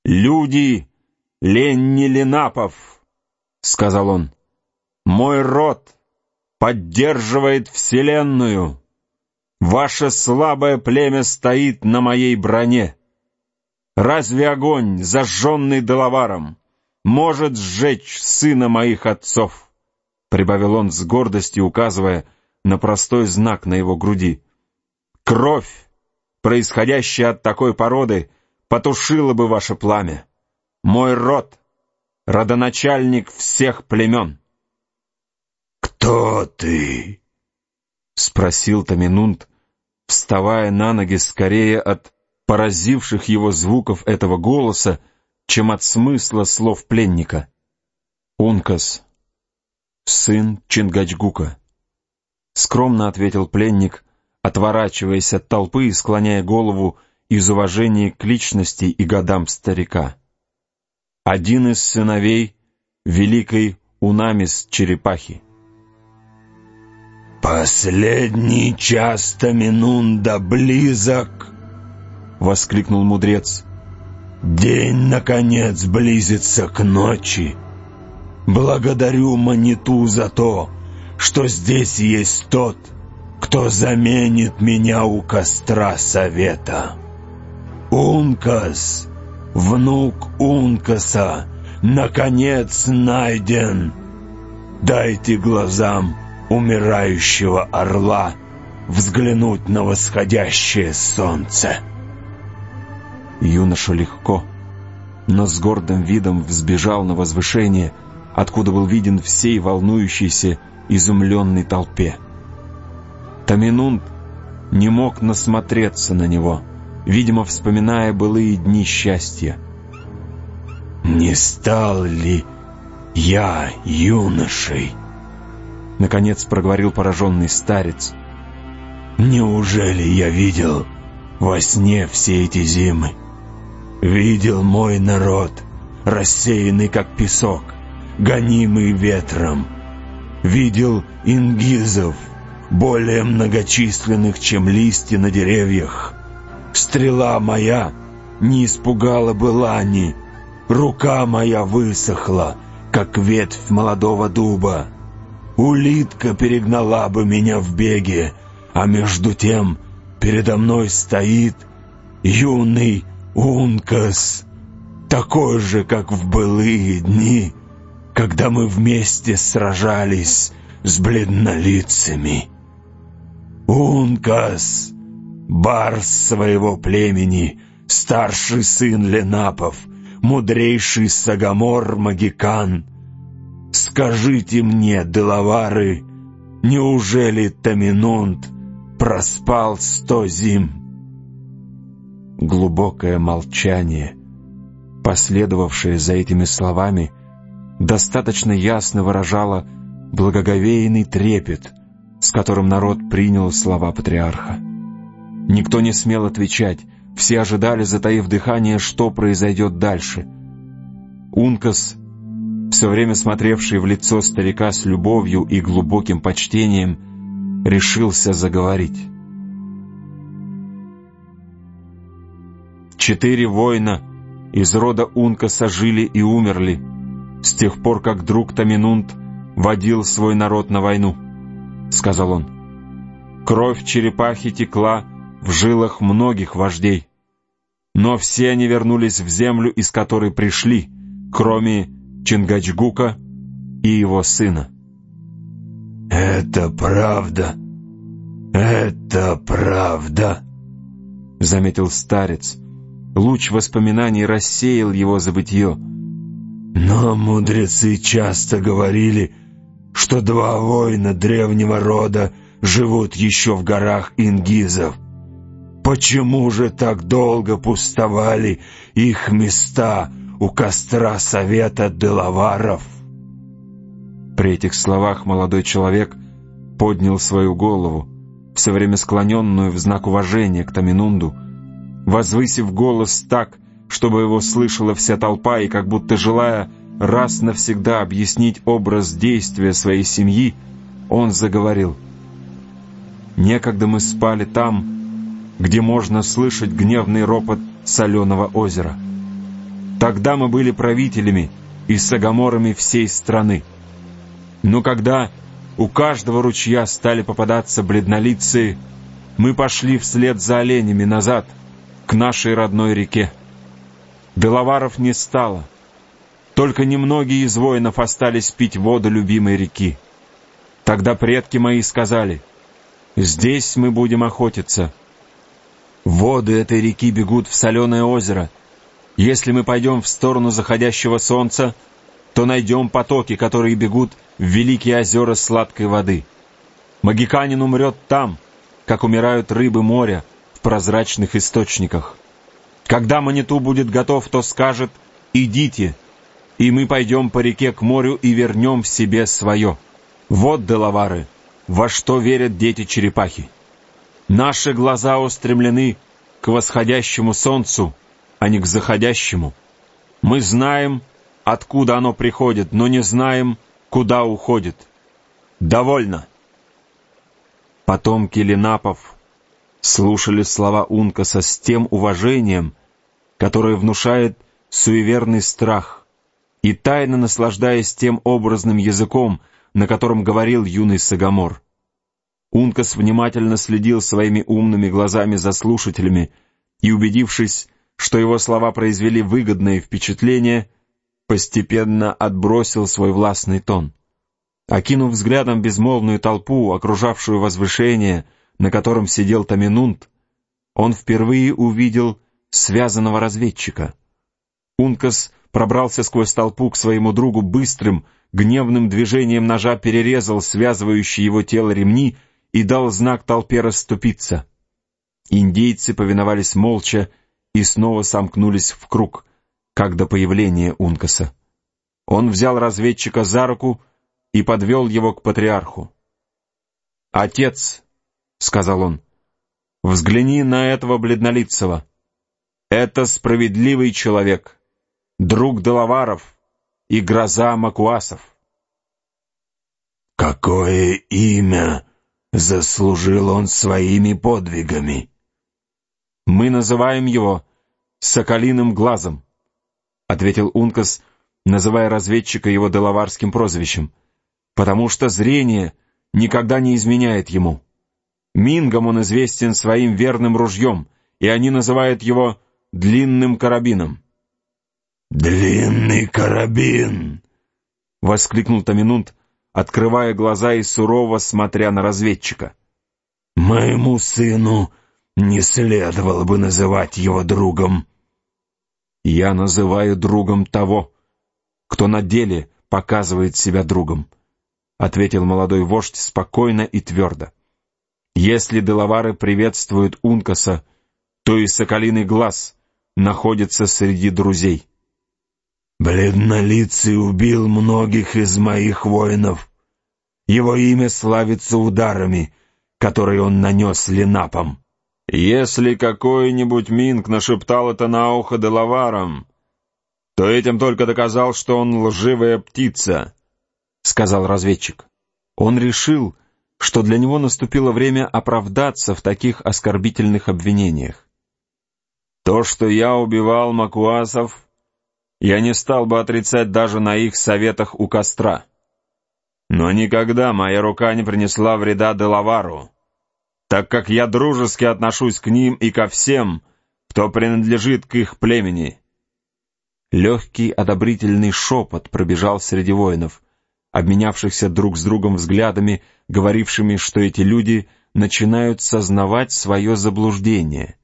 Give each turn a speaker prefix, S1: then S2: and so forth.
S1: «Люди Ленни Ленапов», — сказал он, — «мой род поддерживает вселенную. Ваше слабое племя стоит на моей броне. Разве огонь, зажженный Делаваром, может сжечь сына моих отцов?» Прибавил он с гордостью, указывая на простой знак на его груди. «Кровь, происходящая от такой породы, потушила бы ваше пламя. Мой род — родоначальник всех племен».
S2: «Кто ты?»
S1: — спросил Таминунд, вставая на ноги скорее от поразивших его звуков этого голоса, чем от смысла слов пленника. «Ункас, сын Чингачгука», — скромно ответил пленник, отворачиваясь от толпы и склоняя голову из уважения к личности и годам старика. «Один из сыновей великой Унамис-черепахи».
S2: «Последний час Таминунда близок!» — воскликнул мудрец. «День, наконец, близится к ночи. Благодарю Маниту за то, что здесь есть тот, кто заменит меня у костра совета. Ункас, внук Ункаса, наконец найден. Дайте глазам умирающего орла взглянуть на восходящее солнце».
S1: Юноша легко, но с гордым видом взбежал на возвышение, откуда был виден всей волнующейся, изумленной толпе. Таминунд не мог насмотреться на него, видимо, вспоминая былые дни счастья.
S2: «Не стал ли я юношей?» — наконец проговорил пораженный старец. «Неужели я видел во сне все эти зимы? Видел мой народ, рассеянный как песок, гонимый ветром. Видел ингизов, более многочисленных, чем листья на деревьях. Стрела моя не испугала бы лани, рука моя высохла, как ветвь молодого дуба. Улитка перегнала бы меня в беге, а между тем передо мной стоит юный Ункас, такой же, как в былые дни, когда мы вместе сражались с бледнолицами. Ункас, барс своего племени, старший сын Ленапов, мудрейший Сагамор-Магикан. Скажите мне, Делавары, неужели Таминунд проспал 100 зим?»
S1: Глубокое молчание, последовавшее за этими словами, достаточно ясно выражало благоговейный трепет, с которым народ принял слова патриарха. Никто не смел отвечать, все ожидали, затаив дыхание, что произойдет дальше. Ункас, все время смотревший в лицо старика с любовью и глубоким почтением, решился заговорить. 4 воина из рода Ункаса жили и умерли с тех пор, как друг Таминунд водил свой народ на войну, — сказал он. Кровь черепахи текла в жилах многих вождей, но все они вернулись в землю, из которой пришли, кроме Чингачгука и его сына.
S2: «Это правда, — заметил старец. Луч воспоминаний рассеял его забытье. «Но мудрецы часто говорили, что 2 воина древнего рода живут еще в горах ингизов. Почему же так долго пустовали их места у костра совета Делаваров?» При этих словах молодой человек поднял свою голову, все время склоненную в знак уважения к Таминунду, возвысив голос так, чтобы его слышала вся толпа, и как будто желая раз навсегда объяснить образ действия своей семьи, он заговорил. «Некогда мы спали там, где можно слышать гневный ропот соленого озера.
S1: Тогда мы были правителями и сагоморами всей страны. Но когда у каждого ручья стали попадаться бледнолицые, мы пошли вслед за оленями назад, к нашей родной реке. Делаваров не стало. Только немногие из воинов остались пить воду любимой реки. Тогда предки мои сказали: «Здесь мы будем охотиться. Воды этой реки бегут в соленое озеро. Если мы пойдем в сторону заходящего солнца, то найдем потоки, которые бегут в великие озера сладкой воды. Магиканин умрет там, как умирают рыбы моря в прозрачных источниках. Когда Маниту будет готов, то скажет: идите, и мы пойдем по реке к морю и вернем себе свое. Вот, Делавары, во что верят дети черепахи. Наши глаза устремлены к восходящему солнцу, а не к заходящему. Мы знаем, откуда оно приходит, но не знаем, куда уходит. Довольно». Потомки Ленапов слушали слова Ункаса с тем уважением, которое внушает суеверный страх, и тайно наслаждаясь тем образным языком, на котором говорил юный сагомор. Ункас внимательно следил своими умными глазами за слушателями и, убедившись, что его слова произвели выгодное впечатление, постепенно отбросил свой властный тон. Окинув взглядом безмолвную толпу, окружавшую возвышение, на котором сидел Таминунт, он впервые увидел связанного разведчика. Ункас пробрался сквозь толпу к своему другу быстрым, гневным движением ножа, перерезал связывающие его тело ремни и дал знак толпе расступиться. Индейцы повиновались молча и снова сомкнулись в круг, как до появления Ункаса. Он взял разведчика за руку и подвел его к патриарху. «Отец», — сказал он, — «взгляни на этого бледнолицего. Это справедливый человек, друг Делаваров и гроза Макуасов».
S2: «Какое имя заслужил он своими подвигами?»
S1: «Мы называем его Соколиным глазом», — ответил Ункас, называя разведчика его делаварским прозвищем, «потому что зрение никогда не изменяет ему. Мингам он известен своим верным ружьем, и они называют его длинным карабином».
S2: «Длинный карабин!»
S1: — воскликнул Таминунт, открывая глаза и сурово смотря на разведчика.
S2: «Моему сыну не следовало бы называть его другом».
S1: «Я называю другом того, кто на деле показывает себя другом», — ответил молодой вождь спокойно и твердо. «Если делавары приветствуют Ункаса, то и Соколиный глаз находится среди друзей».
S2: «Бледнолицый убил многих из моих воинов. Его имя славится ударами, которые он нанес Ленапам».
S1: «Если какой-нибудь Минг нашептал это на ухо делаварам, то этим только доказал, что он лживая птица», — сказал разведчик. Он решил, что для него наступило время оправдаться в таких оскорбительных обвинениях. «То, что я убивал макуасов, я не стал бы отрицать даже на их советах у костра. Но никогда моя рука не принесла вреда делавару, так как я дружески отношусь к ним и ко всем, кто принадлежит к их племени». Легкий одобрительный шепот пробежал среди воинов, обменявшихся друг с другом взглядами, говорившими, что эти люди начинают сознавать свое заблуждение.